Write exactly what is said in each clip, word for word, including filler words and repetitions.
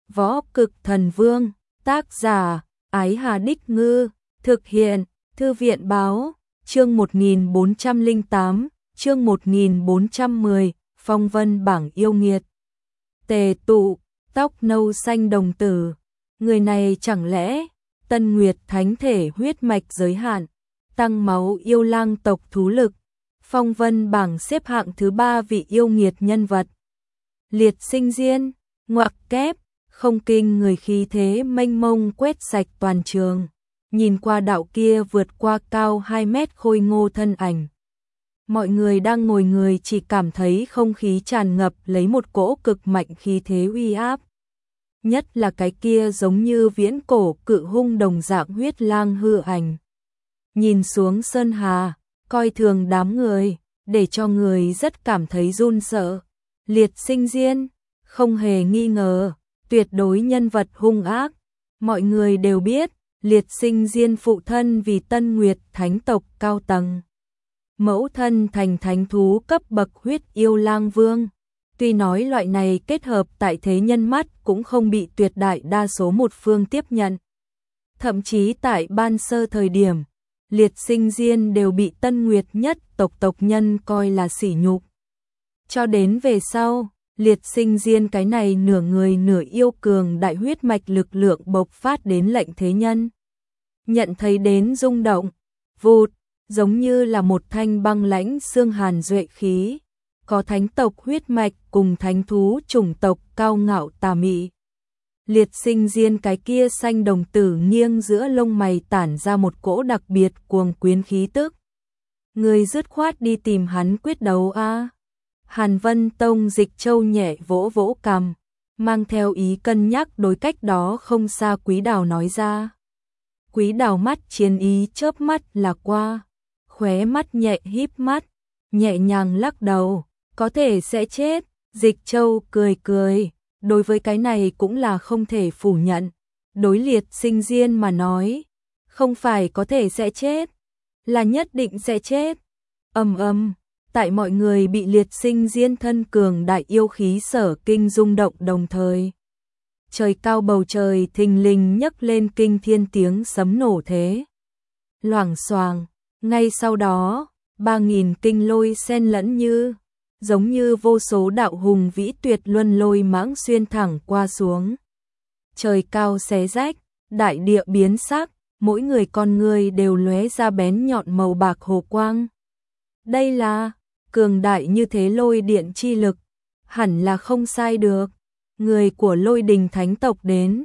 Võ Cực Thần Vương, tác giả, Ái Hà Đích Ngư, thực hiện, Thư viện Báo, chương một nghìn bốn trăm lẻ tám, chương một nghìn bốn trăm mười, phong vân bảng yêu nghiệt. Tề Tụ, tóc nâu xanh đồng tử, người này chẳng lẽ Tân Nguyệt thánh thể huyết mạch giới hạn, tăng máu yêu lang tộc thú lực, phong vân bảng xếp hạng thứ ba vị yêu nghiệt nhân vật. Liệt Sinh Diên, ngoặc kép, không kinh người khí thế mênh mông quét sạch toàn trường, nhìn qua đạo kia vượt qua cao hai mét khôi ngô thân ảnh. Mọi người đang ngồi người chỉ cảm thấy không khí tràn ngập lấy một cỗ cực mạnh khí thế uy áp. Nhất là cái kia giống như viễn cổ cự hung đồng dạng huyết lang hư ảnh. Nhìn xuống sơn hà, coi thường đám người, để cho người rất cảm thấy run sợ. Liệt Sinh Diên, không hề nghi ngờ, tuyệt đối nhân vật hung ác. Mọi người đều biết, Liệt Sinh Diên phụ thân vì Tân Nguyệt thánh tộc cao tầng. Mẫu thân thành thánh thú cấp bậc huyết yêu lang vương. Tuy nói loại này kết hợp tại thế nhân mắt cũng không bị tuyệt đại đa số một phương tiếp nhận. Thậm chí tại ban sơ thời điểm, Liệt Sinh Diên đều bị Tân Nguyệt nhất tộc tộc nhân coi là sỉ nhục. Cho đến về sau, Liệt Sinh Diên cái này nửa người nửa yêu cường đại huyết mạch lực lượng bộc phát đến lệnh thế nhân. Nhận thấy đến rung động, vụt, giống như là một thanh băng lãnh xương hàn duệ khí, có thánh tộc huyết mạch cùng thánh thú chủng tộc cao ngạo tà mị. Liệt Sinh Diên cái kia xanh đồng tử nghiêng giữa lông mày tản ra một cỗ đặc biệt cuồng quyến khí tức. Người dứt khoát đi tìm hắn quyết đấu a. Hàn Vân Tông Dịch Châu nhẹ vỗ vỗ cằm, mang theo ý cân nhắc đối cách đó không xa Quý Đào nói ra. Quý Đào mắt chiến ý chớp mắt là qua, khóe mắt nhẹ híp mắt, nhẹ nhàng lắc đầu, có thể sẽ chết. Dịch Châu cười cười, đối với cái này cũng là không thể phủ nhận. Đối Liệt Sinh Diên mà nói, không phải có thể sẽ chết, là nhất định sẽ chết. Ầm ầm, tại mọi người bị Liệt Sinh Diên thân cường đại yêu khí sở kinh rung động đồng thời. Trời cao bầu trời thình lình nhấc lên kinh thiên tiếng sấm nổ thế. Loảng xoảng, ngay sau đó, ba nghìn kinh lôi xen lẫn như, giống như vô số đạo hùng vĩ tuyệt luân lôi mãng xuyên thẳng qua xuống. Trời cao xé rách, đại địa biến sắc, mỗi người con người đều lóe ra bén nhọn màu bạc hồ quang. Đây là cường đại như thế lôi điện chi lực, hẳn là không sai được. Người của Lôi Đình thánh tộc đến.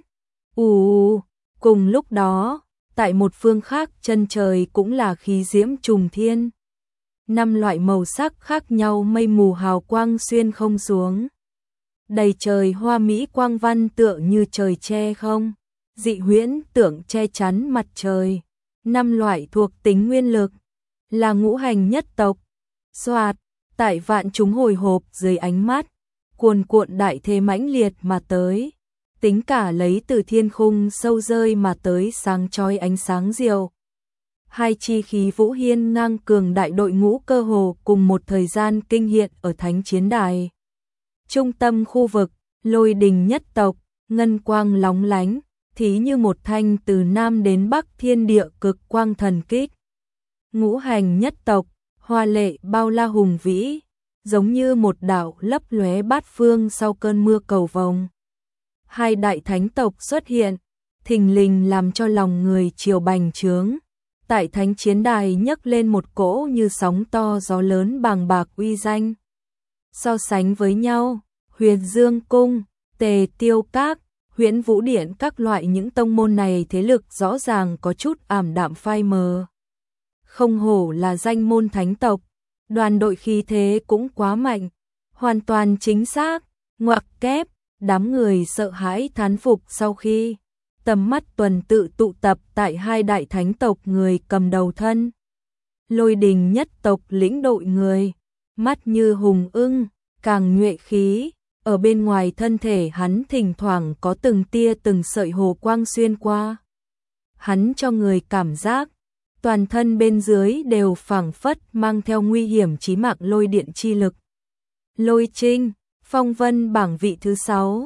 Ù, cùng lúc đó, tại một phương khác chân trời cũng là khí diễm trùng thiên. Năm loại màu sắc khác nhau mây mù hào quang xuyên không xuống. Đầy trời hoa mỹ quang văn tựa như trời che không, dị huyễn tưởng che chắn mặt trời. Năm loại thuộc tính nguyên lực, là ngũ hành nhất tộc. Xoạt, tại vạn chúng hồi hộp dưới ánh mắt, cuồn cuộn đại thế mãnh liệt mà tới. Tính cả lấy từ thiên khung sâu rơi mà tới sáng chói ánh sáng diệu. Hai chi khí vũ hiên ngang cường đại đội ngũ cơ hồ cùng một thời gian kinh hiện ở thánh chiến đài. Trung tâm khu vực, Lôi Đình nhất tộc, ngân quang lóng lánh, thí như một thanh từ nam đến bắc thiên địa cực quang thần kích. Ngũ hành nhất tộc, hoa lệ bao la hùng vĩ, giống như một đạo lấp lóe bát phương sau cơn mưa cầu vồng. Hai đại thánh tộc xuất hiện, thình lình làm cho lòng người chiều bành trướng. Tại thánh chiến đài nhấc lên một cỗ như sóng to gió lớn bàng bạc uy danh. So sánh với nhau, Huyền Dương Cung, Tề Tiêu Các, Huyễn Vũ Điện các loại những tông môn này thế lực rõ ràng có chút ảm đạm phai mờ. Không hổ là danh môn thánh tộc, đoàn đội khí thế cũng quá mạnh, hoàn toàn chính xác, ngoặc kép, đám người sợ hãi thán phục sau khi tầm mắt tuần tự tụ tập tại hai đại thánh tộc người cầm đầu thân. Lôi Đình nhất tộc lĩnh đội người, mắt như hùng ưng, càng nhuệ khí, ở bên ngoài thân thể hắn thỉnh thoảng có từng tia từng sợi hồ quang xuyên qua. Hắn cho người cảm giác, toàn thân bên dưới đều phảng phất mang theo nguy hiểm chí mạng lôi điện chi lực. Lôi Trinh, phong vân bảng vị thứ sáu.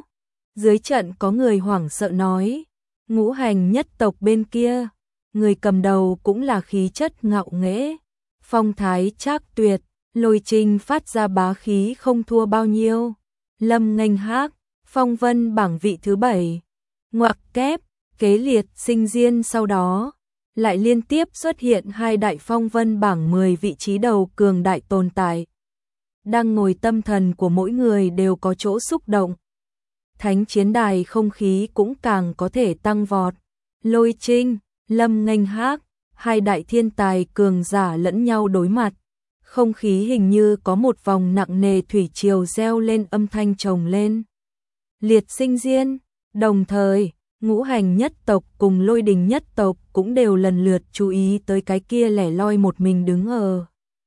Dưới trận có người hoảng sợ nói, ngũ hành nhất tộc bên kia, người cầm đầu cũng là khí chất ngạo nghễ, phong thái trác tuyệt, Lôi Trinh phát ra bá khí không thua bao nhiêu. Lâm Nghênh Hác, phong vân bảng vị thứ bảy. Ngoặc kép, kế liệt sinh diên sau đó, lại liên tiếp xuất hiện hai đại phong vân bảng mười vị trí đầu cường đại tồn tại. Đang ngồi tâm thần của mỗi người đều có chỗ xúc động. Thánh chiến đài không khí cũng càng có thể tăng vọt. Lôi Trinh, Lâm Nghênh Hác, hai đại thiên tài cường giả lẫn nhau đối mặt. Không khí hình như có một vòng nặng nề thủy triều reo lên âm thanh chồng lên. Liệt sinh diên, đồng thời, ngũ hành nhất tộc cùng Lôi Đình nhất tộc cũng đều lần lượt chú ý tới cái kia lẻ loi một mình đứng ở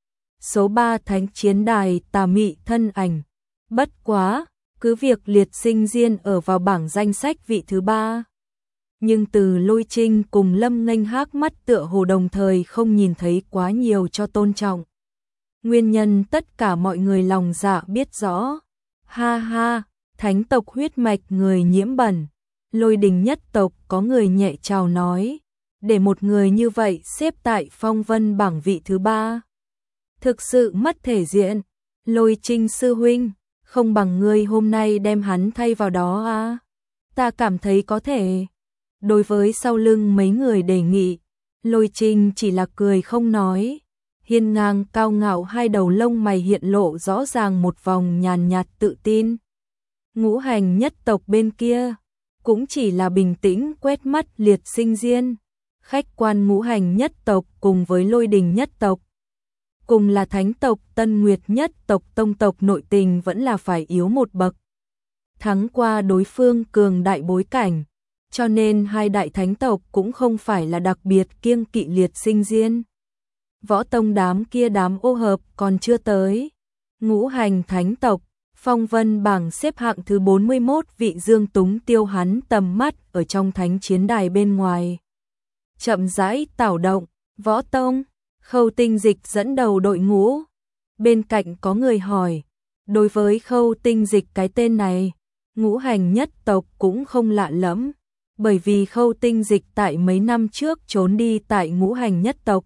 số ba thánh chiến đài tà mị thân ảnh. Bất quá, cứ việc liệt sinh diên ở vào bảng danh sách vị thứ ba. Nhưng từ Lôi Trinh cùng Lâm Nghênh Hác mắt tựa hồ đồng thời không nhìn thấy quá nhiều cho tôn trọng. Nguyên nhân tất cả mọi người lòng dạ biết rõ. Ha ha, thánh tộc huyết mạch người nhiễm bẩn. Lôi Đình nhất tộc có người nhẹ chào nói. Để một người như vậy xếp tại phong vân bảng vị thứ ba. Thực sự mất thể diện. Lôi Trinh sư huynh, không bằng ngươi hôm nay đem hắn thay vào đó à? Ta cảm thấy có thể. Đối với sau lưng mấy người đề nghị, Lôi Trinh chỉ là cười không nói. Hiên ngang cao ngạo hai đầu lông mày hiện lộ rõ ràng một vòng nhàn nhạt tự tin. Ngũ hành nhất tộc bên kia, cũng chỉ là bình tĩnh quét mắt liệt sinh diên. Khách quan ngũ hành nhất tộc cùng với Lôi Đình nhất tộc. Cùng là thánh tộc Tân Nguyệt nhất tộc tông tộc nội tình vẫn là phải yếu một bậc. Thắng qua đối phương cường đại bối cảnh, cho nên hai đại thánh tộc cũng không phải là đặc biệt kiêng kỵ liệt sinh diên. Võ tông đám kia đám ô hợp còn chưa tới. Ngũ hành thánh tộc, phong vân bảng xếp hạng thứ bốn mươi mốt vị Dương Túng tiêu hắn tầm mắt ở trong thánh chiến đài bên ngoài. Chậm rãi tảo động, võ tông, Khâu Tinh Dịch dẫn đầu đội ngũ. Bên cạnh có người hỏi, đối với Khâu Tinh Dịch cái tên này, ngũ hành nhất tộc cũng không lạ lẫm, bởi vì Khâu Tinh Dịch tại mấy năm trước trốn đi tại ngũ hành nhất tộc.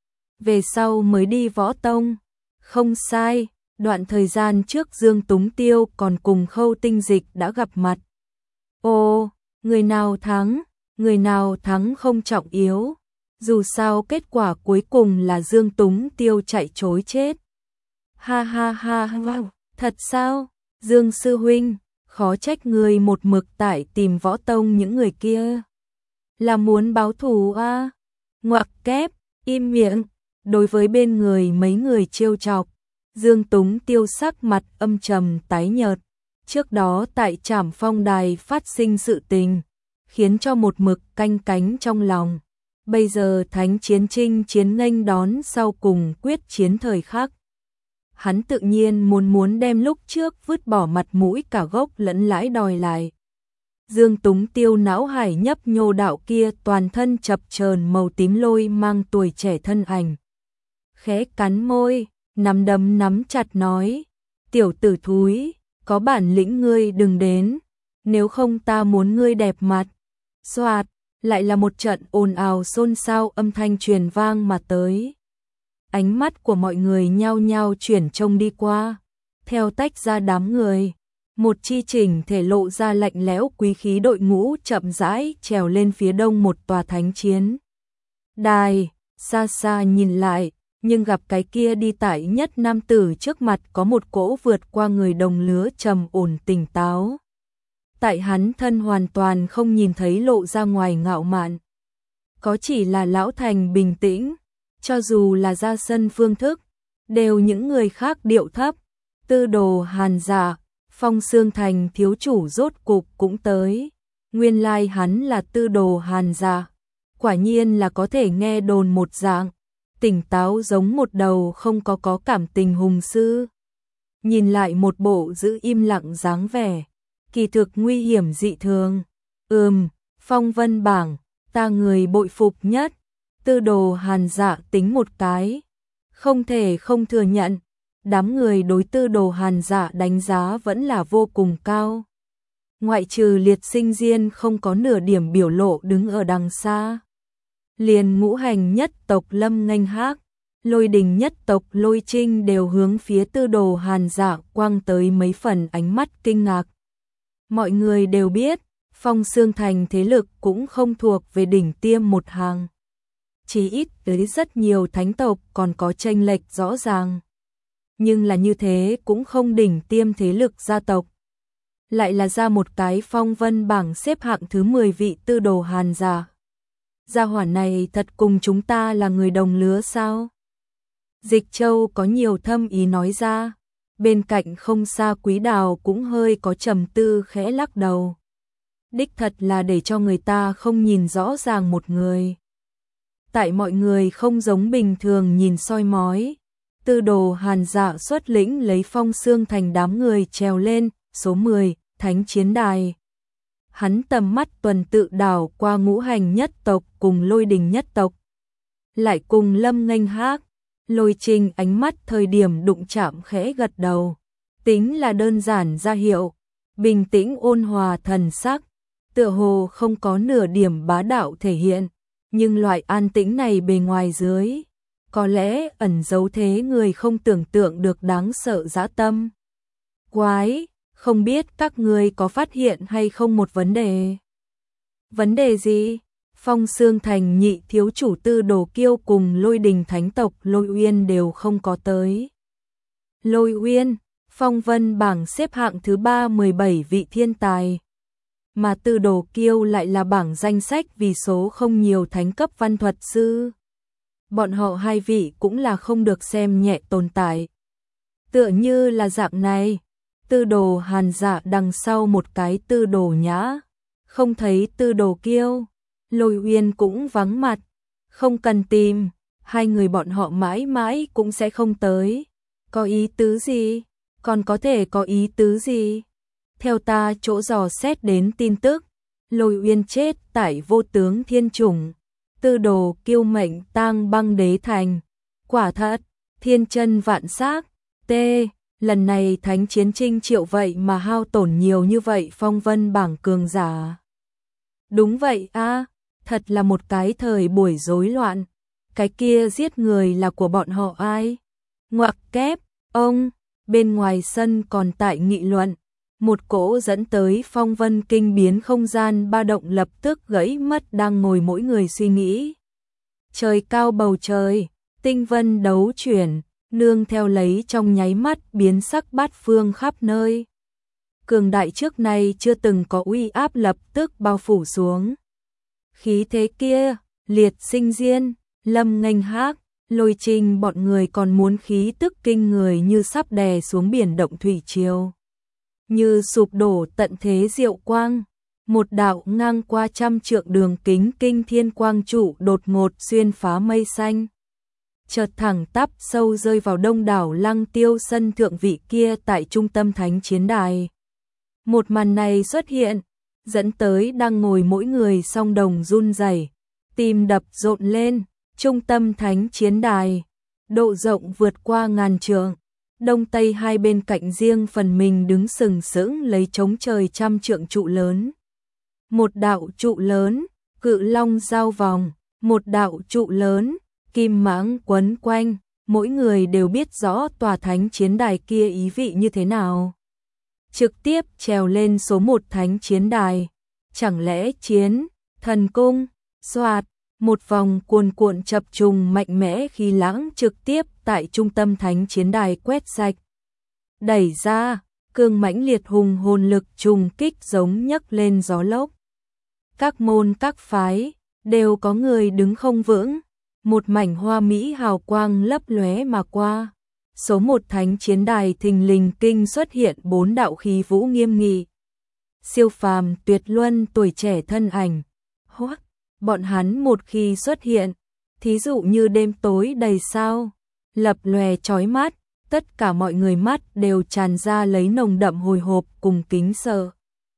Về sau mới đi võ tông. Không sai, đoạn thời gian trước Dương Túng Tiêu còn cùng Khâu Tinh Dịch đã gặp mặt. Ồ, người nào thắng, người nào thắng không trọng yếu. Dù sao kết quả cuối cùng là Dương Túng Tiêu chạy trối chết. Ha ha ha wow, thật sao, Dương sư huynh, khó trách người một mực tại tìm võ tông những người kia. Là muốn báo thù à? Ngoặc kép, im miệng. Đối với bên người mấy người trêu chọc, Dương Túng Tiêu sắc mặt âm trầm tái nhợt. Trước đó tại Trảm Phong Đài phát sinh sự tình, khiến cho một mực canh cánh trong lòng. Bây giờ thánh chiến chinh chiến nghênh đón sau cùng quyết chiến thời khắc. Hắn tự nhiên muốn muốn đem lúc trước vứt bỏ mặt mũi cả gốc lẫn lãi đòi lại. Dương Túng Tiêu não hải nhấp nhô đạo kia toàn thân chập chờn màu tím lôi mang tuổi trẻ thân ảnh. Khẽ cắn môi, nắm đấm nắm chặt nói, tiểu tử thúi, có bản lĩnh ngươi đừng đến, nếu không ta muốn ngươi đẹp mặt. Xoạt, lại là một trận ồn ào xôn xao âm thanh truyền vang mà tới. Ánh mắt của mọi người nhao nhao chuyển trông đi qua, theo tách ra đám người. Một chi chỉnh thể lộ ra lạnh lẽo quý khí đội ngũ chậm rãi trèo lên phía đông một tòa thánh chiến đài, xa xa nhìn lại, nhưng gặp cái kia đi tại nhất nam tử trước mặt có một cỗ vượt qua người đồng lứa trầm ổn tỉnh táo. Tại hắn thân hoàn toàn không nhìn thấy lộ ra ngoài ngạo mạn. Có chỉ là lão thành bình tĩnh, cho dù là ra sân phương thức, đều những người khác điệu thấp. Tư Đồ Hàn Dạ, Phong Xương Thành thiếu chủ rốt cục cũng tới. Nguyên lai hắn là Tư Đồ Hàn Dạ, quả nhiên là có thể nghe đồn một dạng, tỉnh táo giống một đầu không có có cảm tình hùng sư. Nhìn lại một bộ giữ im lặng dáng vẻ, kỳ thực nguy hiểm dị thường. Ừm, phong vân bảng, ta người bội phục nhất. Tư Đồ Hàn Dạ tính một cái, không thể không thừa nhận, đám người đối Tư Đồ Hàn Dạ đánh giá vẫn là vô cùng cao. ngoại trừ Liệt Sinh Diên không có nửa điểm biểu lộ đứng ở đằng xa. Liền Ngũ Hành nhất tộc Lâm Nghênh Hác, Lôi Đình nhất tộc Lôi Trinh đều hướng phía Tư Đồ Hàn Dạ quăng tới mấy phần ánh mắt kinh ngạc. Mọi người đều biết, Phong Xương Thành thế lực cũng không thuộc về đỉnh tiêm một hàng. Chỉ ít tới rất nhiều thánh tộc còn có chênh lệch rõ ràng. Nhưng là như thế cũng không đỉnh tiêm thế lực gia tộc. Lại là ra một cái phong vân bảng xếp hạng thứ mười vị Tư Đồ Hàn Dạ. Gia hỏa này thật cùng chúng ta là người đồng lứa sao? Dịch Châu có nhiều thâm ý nói ra, bên cạnh không xa Quý Đào cũng hơi có trầm tư khẽ lắc đầu. Đích thật là để cho người ta không nhìn rõ ràng một người. Tại mọi người không giống bình thường nhìn soi mói, Tư Đồ Hàn Dạ xuất lĩnh lấy Phong Xương Thành đám người trèo lên, số mười, Thánh Chiến Đài. Hắn tầm mắt tuần tự đảo qua Ngũ Hành nhất tộc cùng Lôi Đình nhất tộc. Lại cùng Lâm Nghênh Hác, Lôi Trinh ánh mắt thời điểm đụng chạm khẽ gật đầu. Tính là đơn giản ra hiệu, bình tĩnh ôn hòa thần sắc, tựa hồ không có nửa điểm bá đạo thể hiện. Nhưng loại an tĩnh này bề ngoài dưới, có lẽ ẩn giấu thế người không tưởng tượng được đáng sợ dã tâm. Quái, không biết các người có phát hiện hay không một vấn đề. Vấn đề gì? Phong Xương Thành nhị thiếu chủ Tư Đồ Kiêu cùng Lôi Đình thánh tộc Lôi Uyên đều không có tới. Lôi Uyên, phong vân bảng xếp hạng thứ ba mười bảy vị thiên tài. Mà Tư Đồ Kiêu lại là bảng danh sách vì số không nhiều thánh cấp văn thuật sư. Bọn họ hai vị cũng là không được xem nhẹ tồn tại. Tựa như là dạng này, Tư Đồ Hàn Dạ đằng sau một cái Tư Đồ Nhã, không thấy Tư Đồ Kiêu, Lôi Uyên cũng vắng mặt, không cần tìm, hai người bọn họ mãi mãi cũng sẽ không tới. Có ý tứ gì? Còn có thể có ý tứ gì? Theo ta chỗ dò xét đến tin tức, Lôi Uyên chết tại Vô Tướng Thiên Chủng, Tư Đồ Kiêu mệnh tang băng đế thành. Quả thật, thiên chân vạn xác. T. Lần này Thánh Chiến Trinh Triệu vậy mà hao tổn nhiều như vậy phong vân bảng cường giả. Đúng vậy a, thật là một cái thời buổi rối loạn. Cái kia giết người là của bọn họ ai? Ngoặc kép, ông, bên ngoài sân còn tại nghị luận. Một cỗ dẫn tới phong vân kinh biến không gian ba động lập tức gãy mất đang ngồi mỗi người suy nghĩ. Trời cao bầu trời, tinh vân đấu chuyển, nương theo lấy trong nháy mắt biến sắc bát phương khắp nơi. Cường đại trước nay chưa từng có uy áp lập tức bao phủ xuống. Khí thế kia, Liệt Sinh Diên, Lâm Nghênh Hác, Lôi Trinh bọn người còn muốn khí tức kinh người như sắp đè xuống biển động thủy triều. Như sụp đổ tận thế diệu quang, một đạo ngang qua trăm trượng đường kính kinh thiên quang trụ đột ngột xuyên phá mây xanh. Chợt thẳng tắp sâu rơi vào đông đảo Lăng Tiêu sân thượng vị kia tại trung tâm Thánh Chiến Đài. Một màn này xuất hiện, dẫn tới đang ngồi mỗi người song đồng run rẩy, tim đập rộn lên. Trung tâm Thánh Chiến Đài, độ rộng vượt qua ngàn trượng, đông tây hai bên cạnh riêng phần mình đứng sừng sững lấy chống trời trăm trượng trụ lớn. Một đạo trụ lớn, cự long giao vòng, một đạo trụ lớn, kim mãng quấn quanh, mỗi người đều biết rõ tòa Thánh Chiến Đài kia ý vị như thế nào. Trực tiếp trèo lên số một Thánh Chiến Đài, chẳng lẽ chiến, thần cung, xoạt. Một vòng cuồn cuộn chập trùng mạnh mẽ khí lãng trực tiếp tại trung tâm Thánh Chiến Đài quét sạch. Đẩy ra, cương mãnh liệt hùng hồn lực trùng kích giống nhấc lên gió lốc. Các môn các phái, đều có người đứng không vững. Một mảnh hoa mỹ hào quang lấp lóe mà qua. Số một Thánh Chiến Đài thình lình kinh xuất hiện bốn đạo khí vũ nghiêm nghị. Siêu phàm tuyệt luân tuổi trẻ thân ảnh. Hoắc! Bọn hắn một khi xuất hiện, thí dụ như đêm tối đầy sao, lập lòe chói mắt, tất cả mọi người mắt đều tràn ra lấy nồng đậm hồi hộp cùng kính sợ.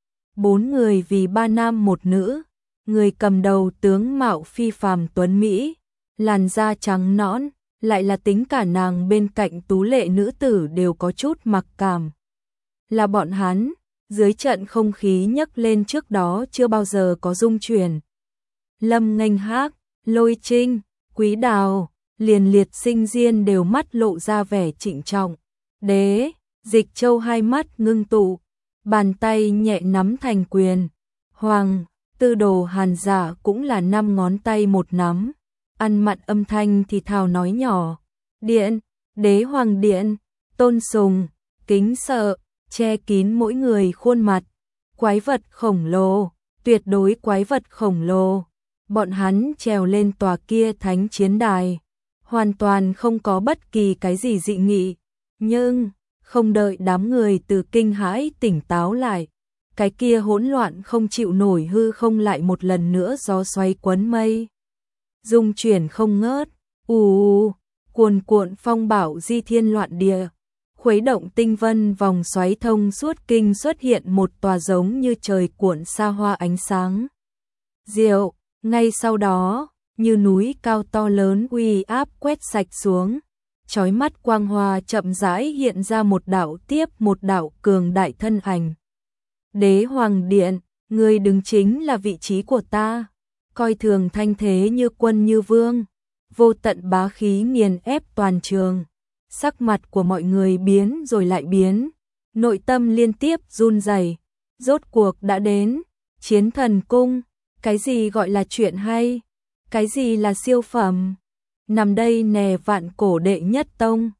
Bốn người vì ba nam một nữ, người cầm đầu tướng mạo phi phàm tuấn Mỹ, làn da trắng nõn, lại là tính cả nàng bên cạnh tú lệ nữ tử đều có chút mặc cảm. Là bọn hắn, Dưới trận không khí nhấc lên trước đó chưa bao giờ có rung chuyển. Lâm Nghênh Hác, Lôi Trinh, Quý Đào, liền liệt sinh diên đều mắt lộ ra vẻ trịnh trọng. Đế, Dịch Châu hai mắt ngưng tụ, bàn tay nhẹ nắm thành quyền. Hoàng, Tư Đồ Hàn Giả cũng là năm ngón tay một nắm, ăn mặn âm thanh thì thào nói nhỏ. Điện, Đế Hoàng điện, tôn sùng, kính sợ, che kín mỗi người khuôn mặt. Quái vật khổng lồ, tuyệt đối quái vật khổng lồ. Bọn hắn trèo lên tòa kia thánh chiến đài, hoàn toàn không có bất kỳ cái gì dị nghị. Nhưng, không đợi đám người từ kinh hãi tỉnh táo lại, cái kia hỗn loạn không chịu nổi hư không lại một lần nữa gió xoay quấn mây. Dung chuyển không ngớt, ù ù, cuồn cuộn phong bão di thiên loạn địa. Khuấy động tinh vân vòng xoáy thông suốt kinh xuất hiện một tòa giống như trời cuộn xa hoa ánh sáng. Diệu, ngay sau đó, như núi cao to lớn uy áp quét sạch xuống. Chói mắt quang hoa chậm rãi hiện ra một đạo tiếp một đạo cường đại thân ảnh. Đế Hoàng điện, người đứng chính là vị trí của ta. Coi thường thanh thế như quân như vương. Vô tận bá khí nghiền ép toàn trường. Sắc mặt của mọi người biến rồi lại biến, nội tâm liên tiếp run rẩy. Rốt cuộc đã đến, Chiến Thần Cung, cái gì gọi là chuyện hay, cái gì là siêu phẩm. Nằm đây nè vạn cổ đệ nhất tông,